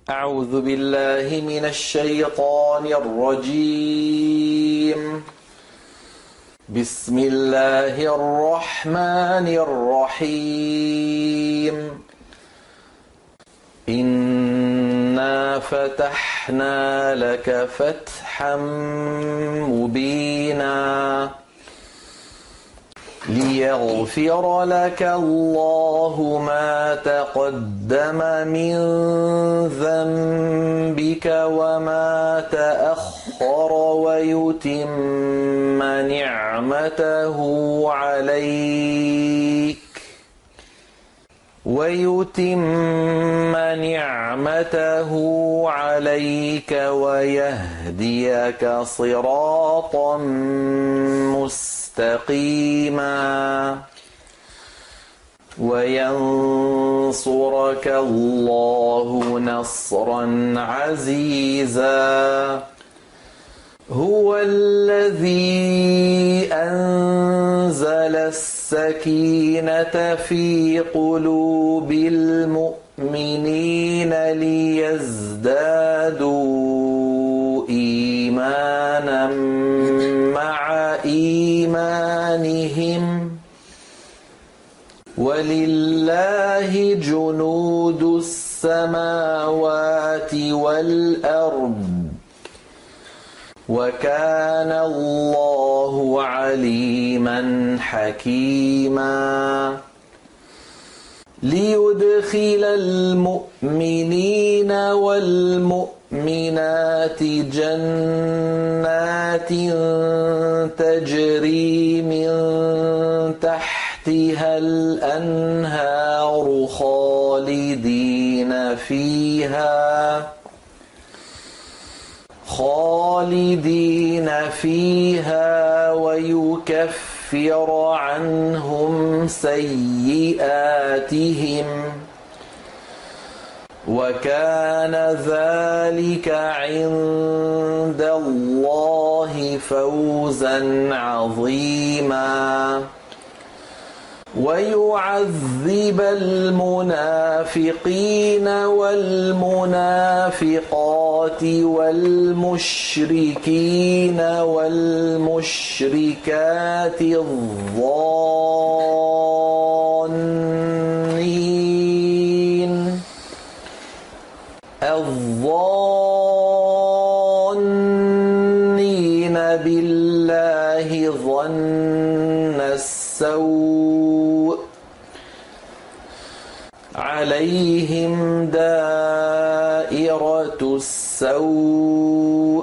أعوذ بالله من الشيطان الرجيم. بسم الله الرحمن الرحيم. إنا فتحنا لك فتحا مبينا ليغفر لك الله ما تقدم من ذنبك وما تأخر ويتم نعمته عليك ويهديك صراطا مستقيما وينصرك الله نصرا عزيزا. هو الذي أنزل السكينة في قلوب المؤمنين ليزدادوا إيمانا مع إيمانهم ولله جنود السماوات والأرض وكان الله عليما حكيما. ليدخل المؤمنين والمؤمنات جنات تجري من تحتها الأنهار خالدين فيها ويكفر عنهم سيئاتهم وكان ذلك عند الله فوزا عظيما. ويعذب المنافقين والمنافقات والمشركين والمشركات الظانين بالله ظن السوء عليهم دائرة السوء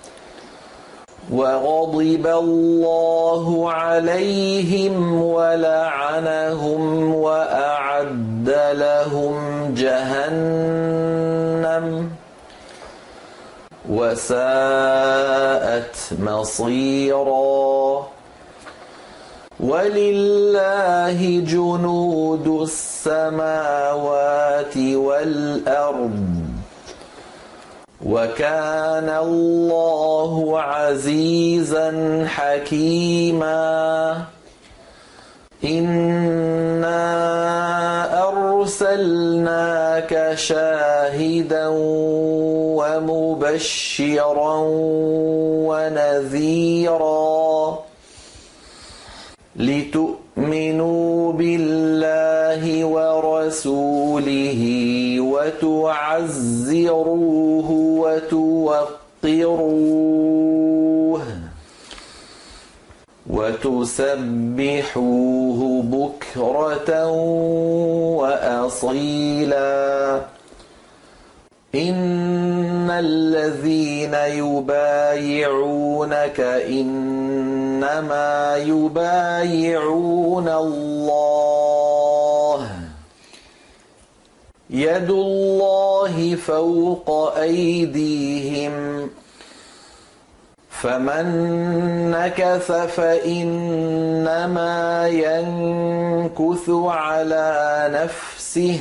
وغضب الله عليهم ولعنهم وأعد لهم جهنم وساءت مصيرا. ولله جنود السماوات والأرض وكان الله عزيزا حكيما. إنا أرسلناك شاهدا ومبشرا ونذيرا لتؤمنوا بالله ورسوله وتعزروه وتوقروه وتسبحوه بكرة وأصيلا. إن الذين يبايعونك إنما يبايعون الله يد الله فوق أيديهم فمن نكث فإنما ينكث على نفسه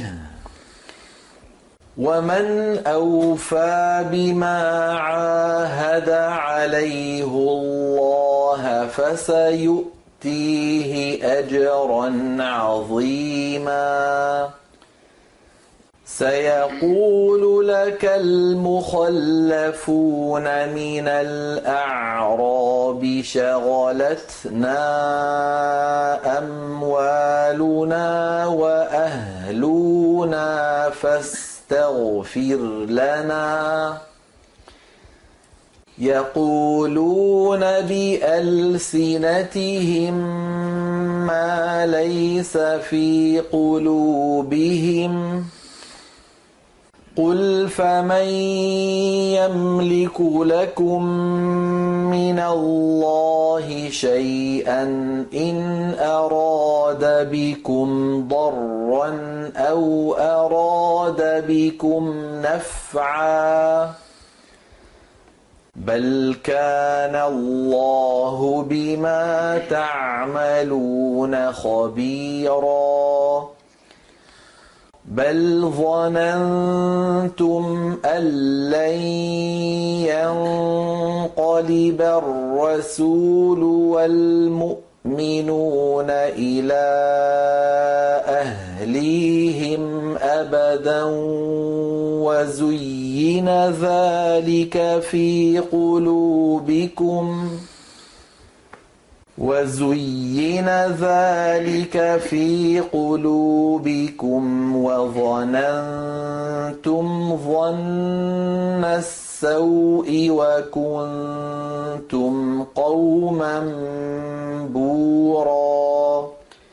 ومن أوفى بما عاهد عليه الله فسيؤتيه أجرا عظيما. سيقول لك المخلفون من الأعراب شغلتنا أموالنا وأهلنا فاستغفر لنا. يقولون بألسنتهم ما ليس في قلوبهم. قل فمن يملك لكم من الله شيئا إن أراد بكم ضرا أو أراد بكم نفعا بل كان الله بما تعملون خبيرا. بل ظننتم أن لن ينقلب الرسول والمؤمنون إلى أهليهم أبدا وزين ذلك في قلوبكم وظننتم ظن السوء وكنتم قوما بورا.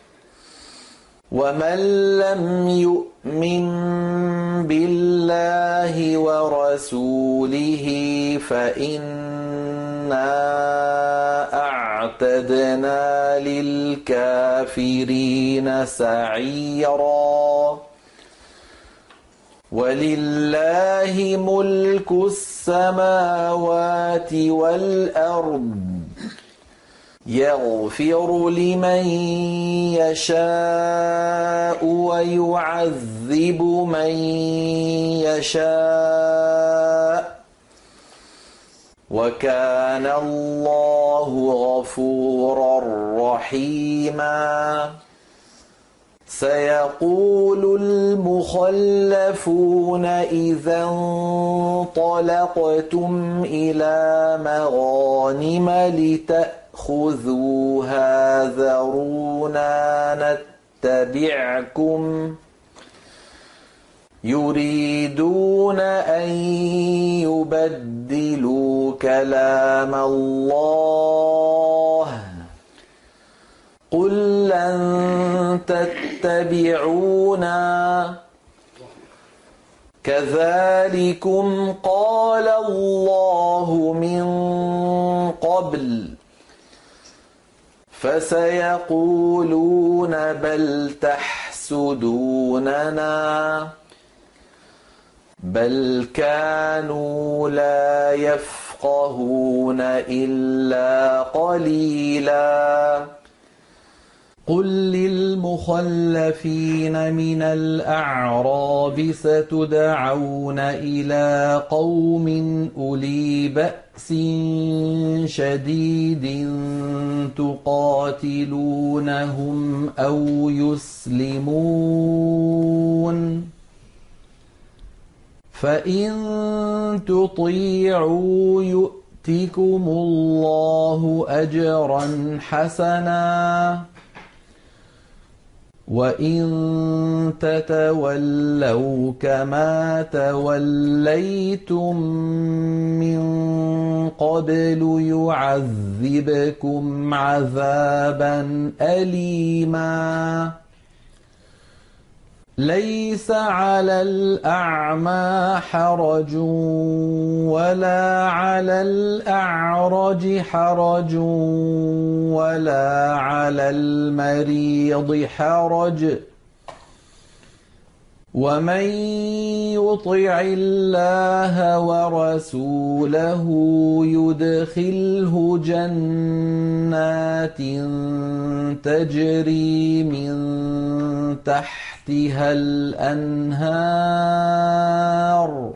ومن لم يؤمن بالله ورسوله فإنا أعتدنا للكافرين سعيرا. ولله ملك السماوات والأرض يغفر لمن يشاء ويعذب من يشاء وكان الله غفورا رحيما. سيقول المخلفون إذا انطلقتم إلى مغانم لتأخذوها ذرونا نتبعكم يريدون أن يبدلوا كلام الله قل لن تتبعونا كذلكم قال الله من قبل فسيقولون بل تحسدوننا بل كانوا لا يفقهون إلا قليلا. قل للمخلفين من الأعراب ستدعون إلى قوم أولي بأس شديد تقاتلونهم أو يسلمون فإن تطيعوا يؤتكم الله أجرا حسنا وإن تتولوا كما توليتم من قبل يعذبكم عذابا أليما. ليس على الأعمى حرج ولا على الأعرج حرج ولا على المريض حرج ومن يطع الله ورسوله يدخله جنات تجري من تحتها الأنهار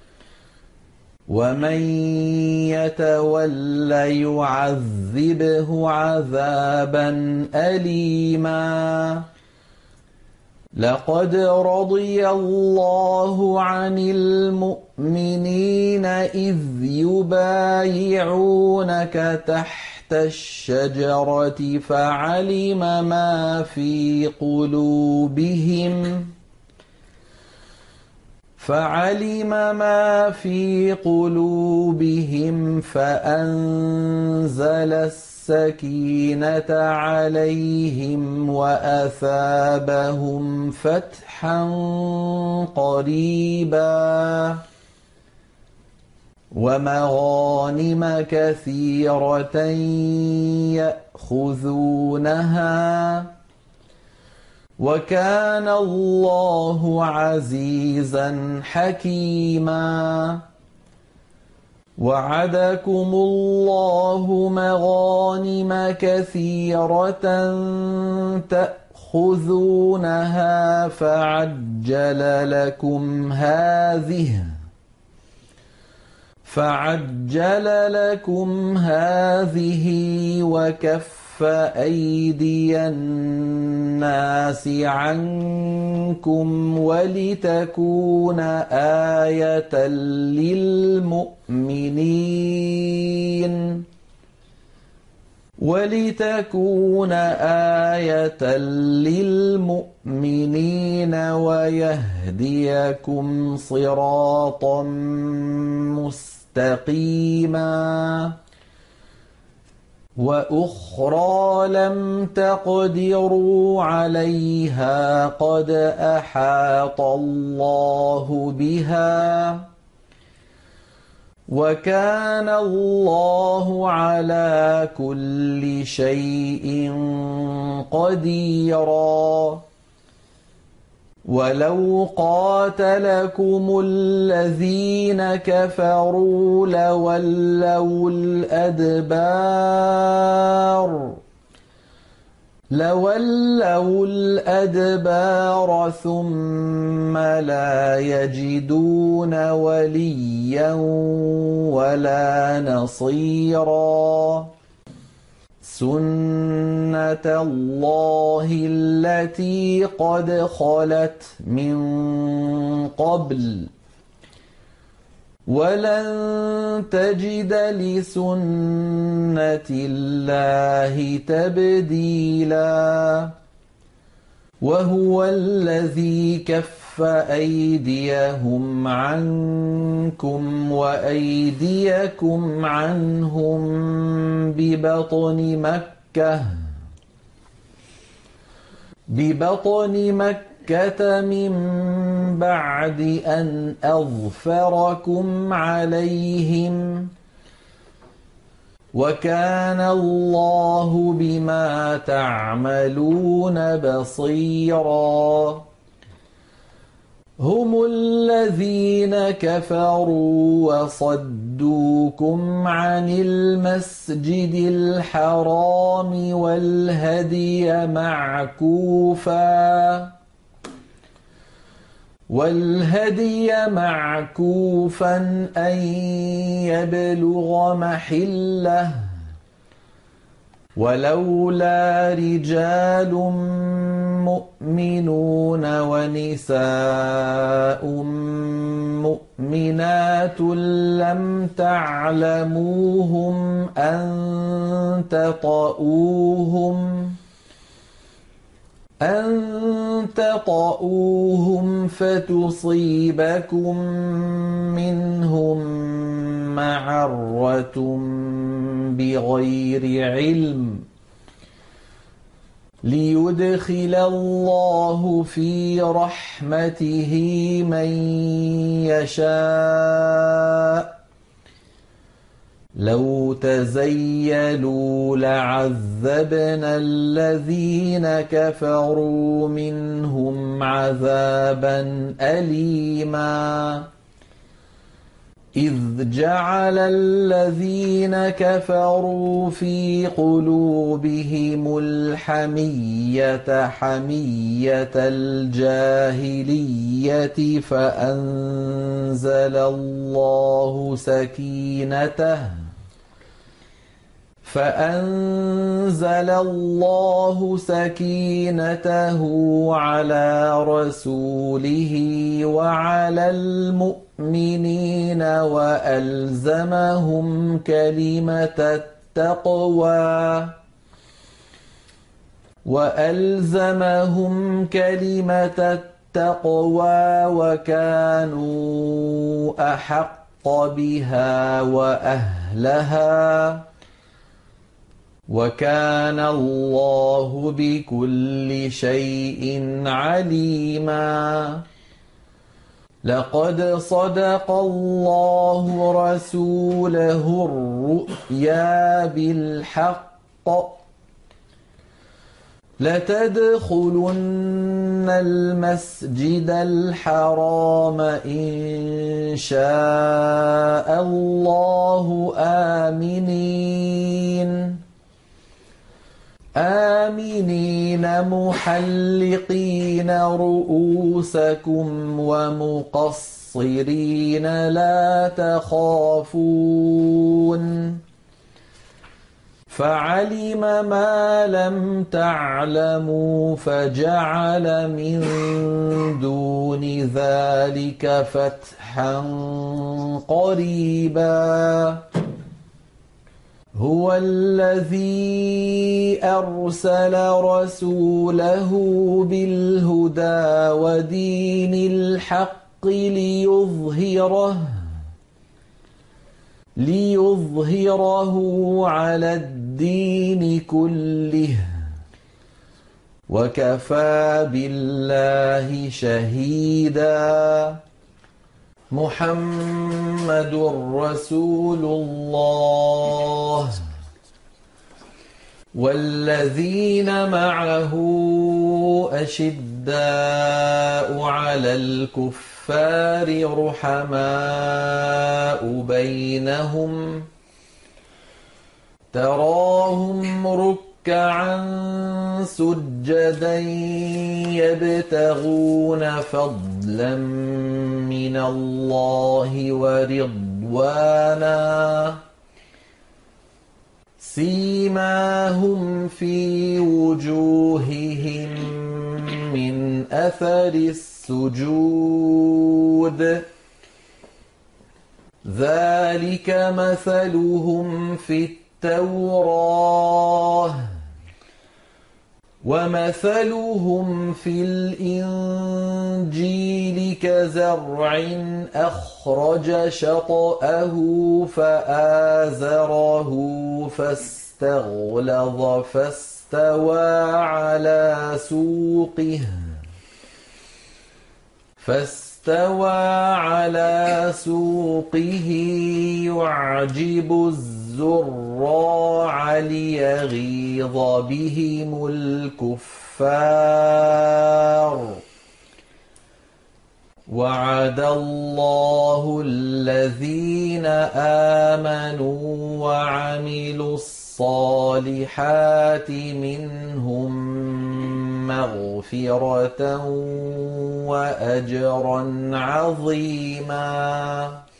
ومن يتول يعذبه عذابا أليما. لقد رضي الله عن المؤمنين إذ يبايعونك تحت الشجرة فعلم ما في قلوبهم فأنزل السكينة عليهم وأثابهم فتحا قريبا ومغانم كثيرة يأخذونها وكان الله عزيزا حكيما وعدكم الله مغانم كثيرة تأخذونها فعجل لكم هذه وكف أيدي الناس عنكم ولتكون آية للمؤمنين ويهديكم صراطا مستقيما وأخرى لم تقدروا عليها قد أحاط الله بها وكان الله على كل شيء قديرا ولو قاتلكم الذين كفروا لولوا الأدبار ثم لا يجدون وليا ولا نصيرا سنة الله التي قد خلت من قبل ولن تجد لسنة الله تبديلا وهو الذي كف أيديهم عنكم وأيديكم عنهم ببطن مكة من بعد أن أظفركم عليهم وكان الله بما تعملون بصيرا هم الذين كفروا وصدوكم عن المسجد الحرام والهدي معكوفا أن يبلغ محله ولولا رجال مؤمنون ونساء مؤمنات لم تعلموهم أن تطؤوهم فتصيبكم منهم معرة بغير علم ليدخل الله في رحمته من يشاء لو تزيلوا لعذبنا الذين كفروا منهم عذابا أليما إذ جعل الذين كفروا في قلوبهم الحمية حمية الجاهلية فأنزل الله سكينته على رسوله وعلى المؤمنين وألزمهم كلمة التقوى وكانوا أحق بها وأهلها وكان الله بكل شيء عليما. لقد صدق الله رسوله الرؤيا بالحق لتدخلن المسجد الحرام إن شاء الله آمنين محلقين رؤوسكم ومقصرين لا تخافون فعلم ما لم تعلموا فجعل من دون ذلك فتحا قريبا. هو الذي أرسل رسوله بالهدى ودين الحق ليظهره على الدين كله وكفى بالله شهيدا. محمد رسول الله والذين معه أشداء على الكفار رحماء بينهم تراهم ركعا سجدا يبتغون فضلا من الله ورضوانا سيماهم في وجوههم من أثر السجود ذلك مثلهم في التوراة ومثلهم في الإنجيل كزرع أخرج شطأه فآزره فاستغلظ فاستوى على سوقه يعجب الزراع ليغيظ بهم الكفار. وعد الله الذين آمنوا وعملوا الصالحات منهم مغفرة وأجرا عظيما.